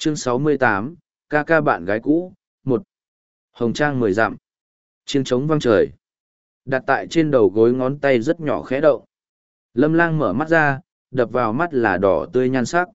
Chương 68, ca ca bạn gái cũ, 1. Hồng trang 10 dặm. Chiêng trống vang trời. Đặt tại trên đầu gối ngón tay rất nhỏ khẽ động. Lâm Lang mở mắt ra, đập vào mắt là đỏ tươi nhan sắc.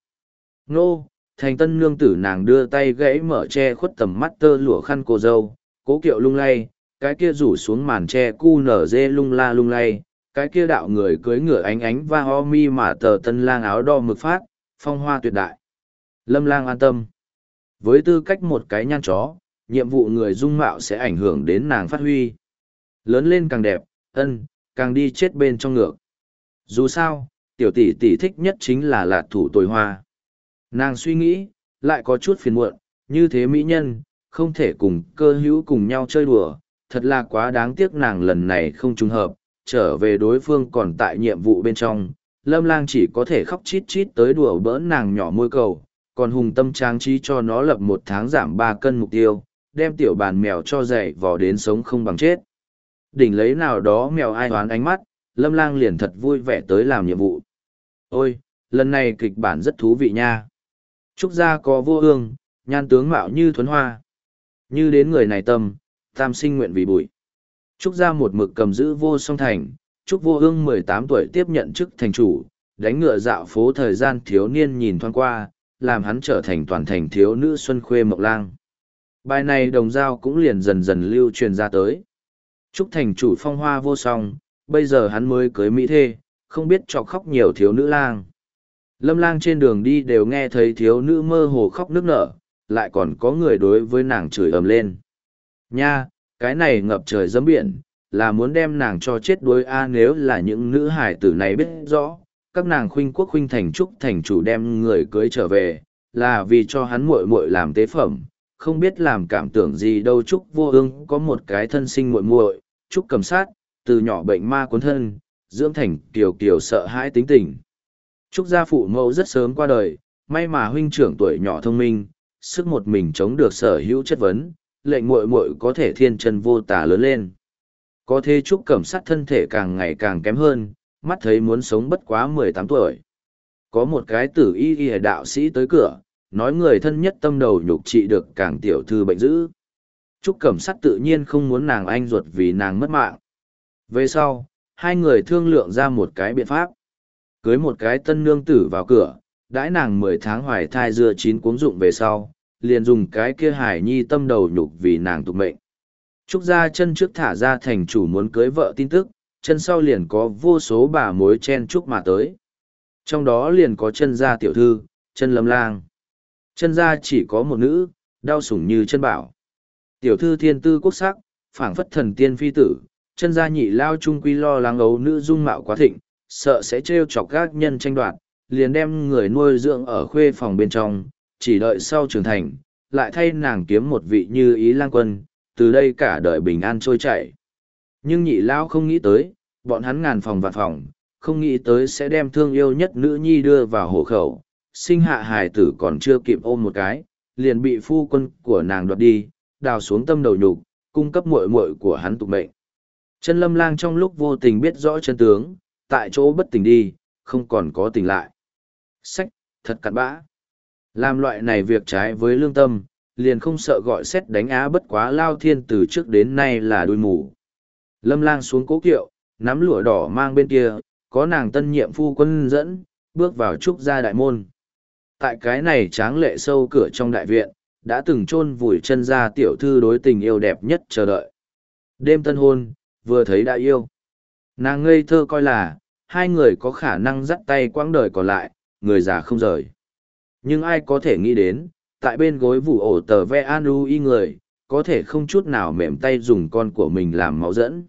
Nô, thành tân nương tử nàng đưa tay gãy mở che khuất tầm mắt tơ lụa khăn cô dâu, cố kiệu lung lay, cái kia rủ xuống màn che cu nở dê lung la lung lay, cái kia đạo người cưới ngựa ánh ánh va ho mi mà tờ tân lang áo đo mực phát, phong hoa tuyệt đại. Lâm Lang an tâm. Với tư cách một cái nhan chó, nhiệm vụ người dung mạo sẽ ảnh hưởng đến nàng phát huy. Lớn lên càng đẹp, càng đi chết bên trong ngược. Dù sao, tiểu tỷ tỷ thích nhất chính là lạt thủ tồi hoa. Nàng suy nghĩ, lại có chút phiền muộn, như thế mỹ nhân, không thể cùng cơ hữu cùng nhau chơi đùa, thật là quá đáng tiếc nàng lần này không trùng hợp, trở về đối phương còn tại nhiệm vụ bên trong. Lâm Lang chỉ có thể khóc chít chít tới đùa bỡn nàng nhỏ môi cầu, còn hùng tâm trang trí cho nó lập 1 tháng giảm 3 cân mục tiêu, đem tiểu bàn mèo cho dạy vò đến sống không bằng chết. Đỉnh lấy nào đó mèo ai oán ánh mắt, Lâm Lang liền thật vui vẻ tới làm nhiệm vụ. Ôi, lần này kịch bản rất thú vị nha. Trúc gia có vô ương, nhan tướng mạo như thuấn hoa. Như đến người này tâm, tam sinh nguyện vì bụi. Trúc gia một mực cầm giữ vô song thành, Trúc vô ương 18 tuổi tiếp nhận chức thành chủ, đánh ngựa dạo phố thời gian thiếu niên nhìn thoáng qua, làm hắn trở thành toàn thành thiếu nữ xuân khuê mộng lang. Bài này đồng dao cũng liền dần dần lưu truyền ra tới. Trúc thành chủ phong hoa vô song, bây giờ hắn mới cưới mỹ thê, không biết chọc khóc nhiều thiếu nữ lang. Lâm Lang trên đường đi đều nghe thấy thiếu nữ mơ hồ khóc nức nở, lại còn có người đối với nàng chửi ầm lên. Nha, cái này ngập trời giấm biển, là muốn đem nàng cho chết đuối a. Nếu là những nữ hải tử này biết rõ, các nàng khuynh quốc khuynh thành Trúc thành chủ đem người cưới trở về, là vì cho hắn muội muội làm tế phẩm, không biết làm cảm tưởng gì đâu. Trúc vô ương có một cái thân sinh muội muội, Trúc cầm sát, từ nhỏ bệnh ma cuốn thân, dưỡng thành kiều kiều sợ hãi tính tình. Trúc gia phụ mẫu rất sớm qua đời, may mà huynh trưởng tuổi nhỏ thông minh, sức một mình chống được sở hữu chất vấn, lệnh muội muội có thể thiên chân vô tà lớn lên. Có thế Trúc cẩm sát thân thể càng ngày càng kém hơn, mắt thấy muốn sống bất quá 18 tuổi. Có một cái tử y đạo sĩ tới cửa, nói người thân nhất tâm đầu nhục trị được càng tiểu thư bệnh dữ. Trúc cẩm sát tự nhiên không muốn nàng anh ruột vì nàng mất mạng. Về sau, hai người thương lượng ra một cái biện pháp. Cưới một cái tân nương tử vào cửa, đãi nàng 10 tháng hoài thai dưa chín cuống dụng về sau, liền dùng cái kia hải nhi tâm đầu nhục vì nàng tục mệnh. Trúc gia chân trước thả ra thành chủ muốn cưới vợ tin tức, chân sau liền có vô số bà mối chen chúc mà tới. Trong đó liền có chân gia tiểu thư, chân Lâm Lang. Chân gia chỉ có một nữ, đau sủng như chân bảo. Tiểu thư thiên tư quốc sắc, phảng phất thần tiên phi tử, chân gia nhị lao trung quy lo lắng ấu nữ dung mạo quá thịnh, sợ sẽ trêu chọc các nhân tranh đoạt, liền đem người nuôi dưỡng ở khuê phòng bên trong, chỉ đợi sau trưởng thành, lại thay nàng kiếm một vị như ý lang quân, từ đây cả đời bình an trôi chảy. Nhưng nhị lao không nghĩ tới, bọn hắn ngàn phòng vạn phòng, không nghĩ tới sẽ đem thương yêu nhất nữ nhi đưa vào hộ khẩu, sinh hạ hài tử còn chưa kịp ôm một cái, liền bị phu quân của nàng đoạt đi, đào xuống tâm đầu nhục, cung cấp muội muội của hắn tục mệnh. Chân Lâm Lang trong lúc vô tình biết rõ chân tướng, tại chỗ bất tỉnh đi, không còn có tỉnh lại. Sách, thật cặn bã. Làm loại này việc trái với lương tâm, liền không sợ gọi xét đánh á. Bất quá Lao Thiên từ trước đến nay là đuôi mù. Lâm Lang xuống cố kiệu, nắm lụa đỏ mang bên kia, có nàng tân nhiệm phu quân dẫn, bước vào Trúc gia đại môn. Tại cái này tráng lệ sâu cửa trong đại viện, đã từng chôn vùi chân gia tiểu thư đối tình yêu đẹp nhất chờ đợi. Đêm tân hôn, vừa thấy đã yêu. Nàng ngây thơ coi là, hai người có khả năng dắt tay quãng đời còn lại, người già không rời. Nhưng ai có thể nghĩ đến, tại bên gối vụ ổ tờ ve an y người, có thể không chút nào mềm tay dùng con của mình làm máu dẫn.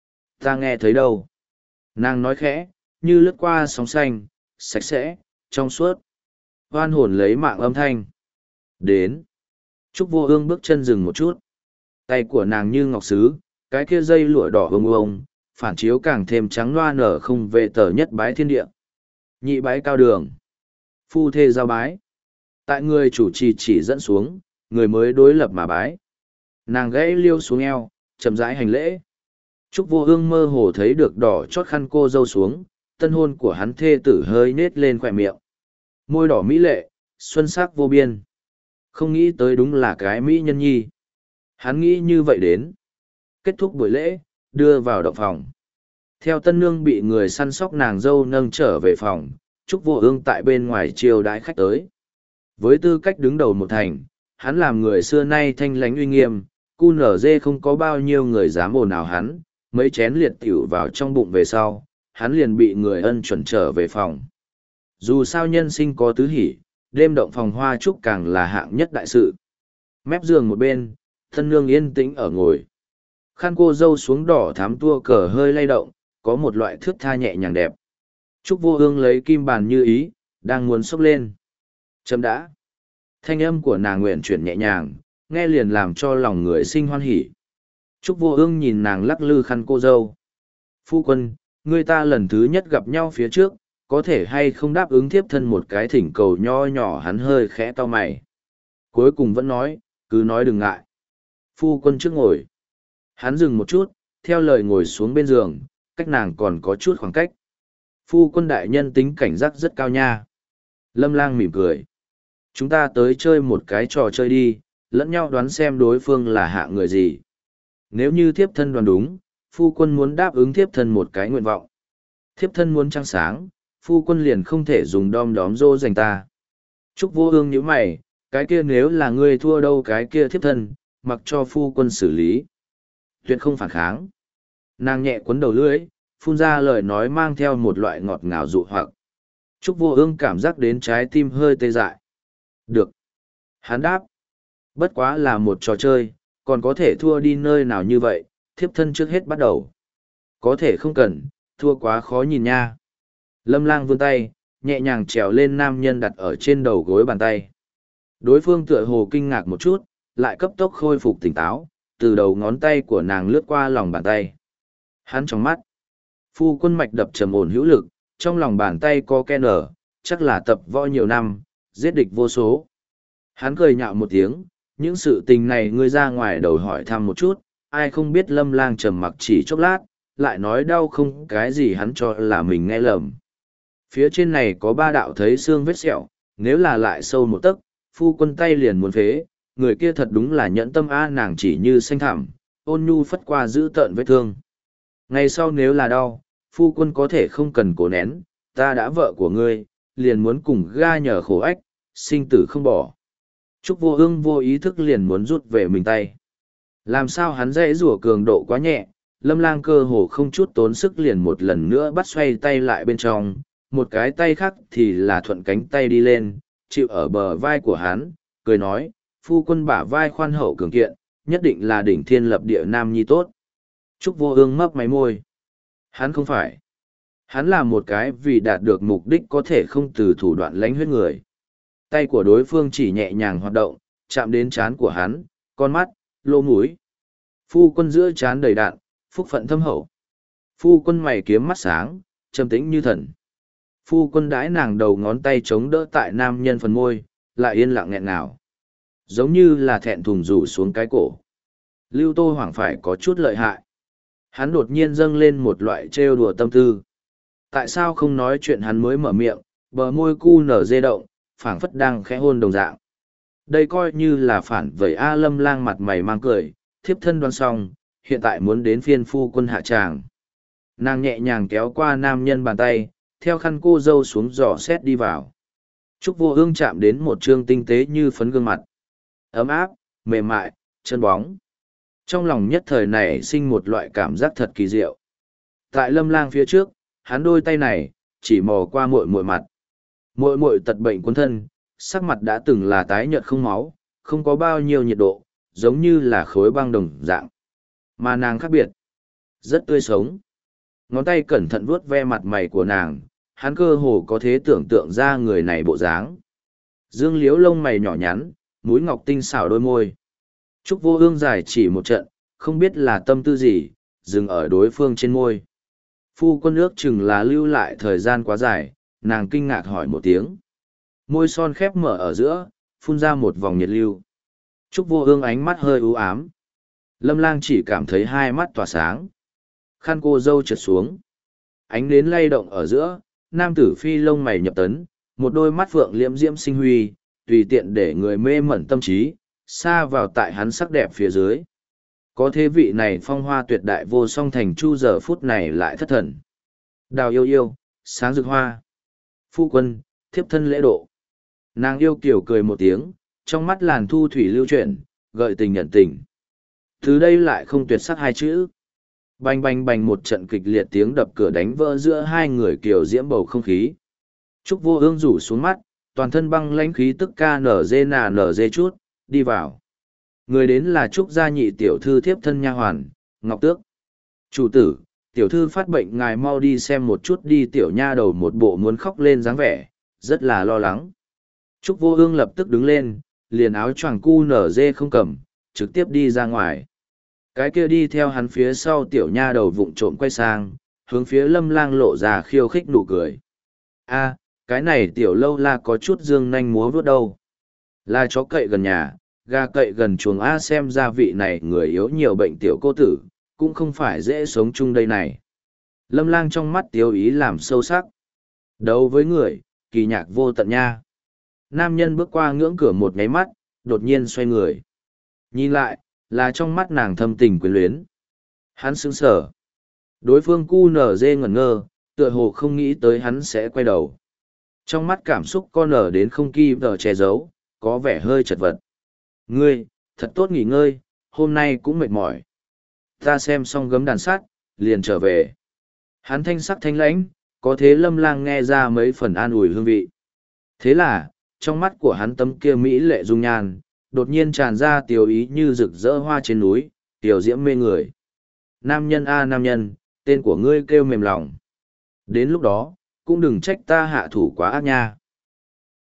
Ta nghe thấy đâu. Nàng nói khẽ, như lướt qua sóng xanh, sạch sẽ, trong suốt. Hoan hồn lấy mạng âm thanh. Đến. Trúc vô ương bước chân dừng một chút. Tay của nàng như ngọc sứ, cái kia dây lụa đỏ ông, phản chiếu càng thêm trắng loa nở không về tờ nhất bái thiên địa. Nhị bái cao đường. Phu thê giao bái. Tại người chủ trì chỉ dẫn xuống, người mới đối lập mà bái. Nàng gãy liêu xuống eo, chậm rãi hành lễ. Trúc vô ương mơ hồ thấy được đỏ chót khăn cô dâu xuống, tân hôn của hắn thê tử hơi nết lên khỏe miệng. Môi đỏ mỹ lệ, xuân sắc vô biên. Không nghĩ tới đúng là cái mỹ nhân nhi. Hắn nghĩ như vậy đến. Kết thúc buổi lễ, đưa vào động phòng. Theo tân nương bị người săn sóc nàng dâu nâng trở về phòng, Trúc Vô Ương tại bên ngoài chiêu đãi khách tới. Với tư cách đứng đầu một thành, hắn làm người xưa nay thanh lãnh uy nghiêm, cu nở dê không có bao nhiêu người dám ồn ào hắn, mấy chén liệt tiểu vào trong bụng về sau, hắn liền bị người ân chuẩn trở về phòng. Dù sao nhân sinh có tứ hỷ, đêm động phòng hoa trúc càng là hạng nhất đại sự. Mép giường một bên, thân nương yên tĩnh ở ngồi. Khăn cô dâu xuống đỏ thắm tua cờ hơi lay động, có một loại thước tha nhẹ nhàng đẹp. Trúc Vô Ương lấy kim bàn như ý, đang muốn xốc lên. Chấm đã. Thanh âm của nàng nguyện chuyển nhẹ nhàng, nghe liền làm cho lòng người sinh hoan hỉ. Trúc Vô Ương nhìn nàng lắc lư khăn cô dâu. Phu quân, người ta lần thứ nhất gặp nhau phía trước, có thể hay không đáp ứng thiếp thân một cái thỉnh cầu nho nhỏ. Hắn hơi khẽ to mày. Cuối cùng vẫn nói, cứ nói đừng ngại. Phu quân trước ngồi. Hắn dừng một chút, theo lời ngồi xuống bên giường, cách nàng còn có chút khoảng cách. Phu quân đại nhân tính cảnh giác rất cao nha. Lâm Lang mỉm cười. Chúng ta tới chơi một cái trò chơi đi, lẫn nhau đoán xem đối phương là hạ người gì. Nếu như thiếp thân đoán đúng, phu quân muốn đáp ứng thiếp thân một cái nguyện vọng. Thiếp thân muốn trăng sáng, phu quân liền không thể dùng đom đóm dô dành ta. Trúc Vô Ương nhíu mày, cái kia nếu là ngươi thua đâu cái kia thiếp thân, mặc cho phu quân xử lý. Tuyệt không phản kháng. Nàng nhẹ cuốn đầu lưỡi, phun ra lời nói mang theo một loại ngọt ngào dụ hoặc. Trúc Vô Ương cảm giác đến trái tim hơi tê dại. Được. Hắn đáp. Bất quá là một trò chơi, còn có thể thua đi nơi nào như vậy, thiếp thân trước hết bắt đầu. Có thể không cần, thua quá khó nhìn nha. Lâm Lang vươn tay, nhẹ nhàng trèo lên nam nhân đặt ở trên đầu gối bàn tay. Đối phương tựa hồ kinh ngạc một chút, lại cấp tốc khôi phục tỉnh táo, từ đầu ngón tay của nàng lướt qua lòng bàn tay. Hắn trong mắt. Phu quân mạch đập trầm ổn hữu lực, trong lòng bàn tay có ke nở, chắc là tập võ nhiều năm, giết địch vô số. Hắn cười nhạo một tiếng, những sự tình này ngươi ra ngoài đầu hỏi thăm một chút, ai không biết Lâm Lang trầm mặc chỉ chốc lát, lại nói đau không cái gì hắn cho là mình nghe lầm. Phía trên này có 3 đạo thấy xương vết sẹo, nếu là lại sâu một tấc, phu quân tay liền muốn phế, người kia thật đúng là nhẫn tâm a. Nàng chỉ như xanh thẳm, ôn nhu phất qua giữ tợn vết thương. Ngày sau nếu là đau, phu quân có thể không cần cố nén, ta đã vợ của ngươi, liền muốn cùng ga nhờ khổ ách, sinh tử không bỏ. Trúc Vô Ương vô ý thức liền muốn rút về mình tay. Làm sao hắn dễ rủa cường độ quá nhẹ, Lâm Lang cơ hồ không chút tốn sức liền một lần nữa bắt xoay tay lại bên trong, một cái tay khác thì là thuận cánh tay đi lên, chịu ở bờ vai của hắn, cười nói, phu quân bả vai khoan hậu cường kiện, nhất định là đỉnh thiên lập địa nam nhi tốt. Trúc Vô Ương mấp máy môi. Hắn không phải. Hắn là một cái vì đạt được mục đích có thể không từ thủ đoạn lánh huyết người. Tay của đối phương chỉ nhẹ nhàng hoạt động, chạm đến trán của hắn, con mắt, lỗ mũi. Phu quân giữa trán đầy đạn, phúc phận thâm hậu. Phu quân mày kiếm mắt sáng, trầm tĩnh như thần. Phu quân đãi nàng đầu ngón tay chống đỡ tại nam nhân phần môi, lại yên lặng nghẹn ngào. Giống như là thẹn thùng rủ xuống cái cổ. Lưu Tô Hoàng phải có chút lợi hại. Hắn đột nhiên dâng lên một loại trêu đùa tâm tư. Tại sao không nói chuyện hắn mới mở miệng, bờ môi cu nở dê động, phảng phất đang khẽ hôn đồng dạng. Đây coi như là phản vẩy A. Lâm Lang mặt mày mang cười, thiếp thân đoan xong, hiện tại muốn đến phiên phu quân hạ tràng. Nàng nhẹ nhàng kéo qua nam nhân bàn tay, theo khăn cô dâu xuống giỏ xét đi vào. Trúc Vô Ương chạm đến một trương tinh tế như phấn gương mặt. Ấm áp, mềm mại, chân bóng. Trong lòng nhất thời này sinh một loại cảm giác thật kỳ diệu. Tại Lâm Lang phía trước, hắn đôi tay này, chỉ mò qua muội muội mặt. Muội muội tật bệnh cuốn thân, sắc mặt đã từng là tái nhợt không máu, không có bao nhiêu nhiệt độ, giống như là khối băng đồng dạng. Mà nàng khác biệt, rất tươi sống. Ngón tay cẩn thận vuốt ve mặt mày của nàng, hắn cơ hồ có thể tưởng tượng ra người này bộ dáng. Dương liếu lông mày nhỏ nhắn, mũi ngọc tinh xảo đôi môi. Trúc Vô Ương giải chỉ một trận, không biết là tâm tư gì, dừng ở đối phương trên môi. Phu quân ước chừng là lưu lại thời gian quá dài, nàng kinh ngạc hỏi một tiếng. Môi son khép mở ở giữa, phun ra một vòng nhiệt lưu. Trúc Vô Ương ánh mắt hơi u ám. Lâm Lang chỉ cảm thấy hai mắt tỏa sáng. Khăn cô dâu trượt xuống. Ánh nến lay động ở giữa, nam tử phi lông mày nhập tấn, một đôi mắt phượng liễm diễm sinh huy, tùy tiện để người mê mẩn tâm trí, xa vào tại hắn sắc đẹp phía dưới. Có thế vị này phong hoa tuyệt đại vô song thành chu giờ phút này lại thất thần. Đào yêu yêu, sáng rực hoa. Phu quân, thiếp thân lễ độ. Nàng yêu kiểu cười một tiếng, trong mắt làn thu thủy lưu chuyển, gợi tình nhận tình. Từ đây lại không tuyệt sắc hai chữ. Bành bành bành một trận kịch liệt tiếng đập cửa đánh vỡ giữa hai người kiều diễm bầu không khí. Trúc Vô Ương rủ xuống mắt, toàn thân băng lãnh khí tức KNG chút, đi vào. Người đến là Trúc gia nhị tiểu thư thiếp thân nha hoàn, Ngọc Tước. Chủ tử, tiểu thư phát bệnh ngài mau đi xem một chút đi, tiểu nha đầu một bộ muốn khóc lên dáng vẻ, rất là lo lắng. Trúc Vô Ương lập tức đứng lên, liền áo choàng QNZ không cầm, trực tiếp đi ra ngoài. Cái kia đi theo hắn phía sau tiểu nha đầu vụng trộm quay sang, hướng phía Lâm Lang lộ ra khiêu khích nụ cười. A, cái này tiểu lâu la có chút dương nanh múa vuốt đâu. Là chó cậy gần nhà, gà cậy gần chuồng, A, xem ra vị này người yếu nhiều bệnh tiểu cô tử, cũng không phải dễ sống chung đây này. Lâm Lang trong mắt tiêu ý làm sâu sắc. Đấu với người, kỳ nhạc vô tận nha. Nam nhân bước qua ngưỡng cửa một nháy mắt, đột nhiên xoay người. Nhìn lại, là trong mắt nàng thâm tình quyến luyến. Hắn sững sờ. Đối phương cu nở dê ngẩn ngơ, tựa hồ không nghĩ tới hắn sẽ quay đầu. Trong mắt cảm xúc con nở đến không kỳ vờ che giấu, có vẻ hơi chật vật. Ngươi, thật tốt nghỉ ngơi, hôm nay cũng mệt mỏi. Ta xem xong gấm đàn sát, liền trở về. Hắn thanh sắc thanh lãnh, có thế Lâm Lang nghe ra mấy phần an ủi hương vị. Thế là, trong mắt của hắn tấm kia mỹ lệ dung nhan, đột nhiên tràn ra tiểu ý như rực rỡ hoa trên núi, tiểu diễm mê người. Nam nhân a nam nhân, tên của ngươi kêu mềm lòng. Đến lúc đó, cũng đừng trách ta hạ thủ quá ác nha.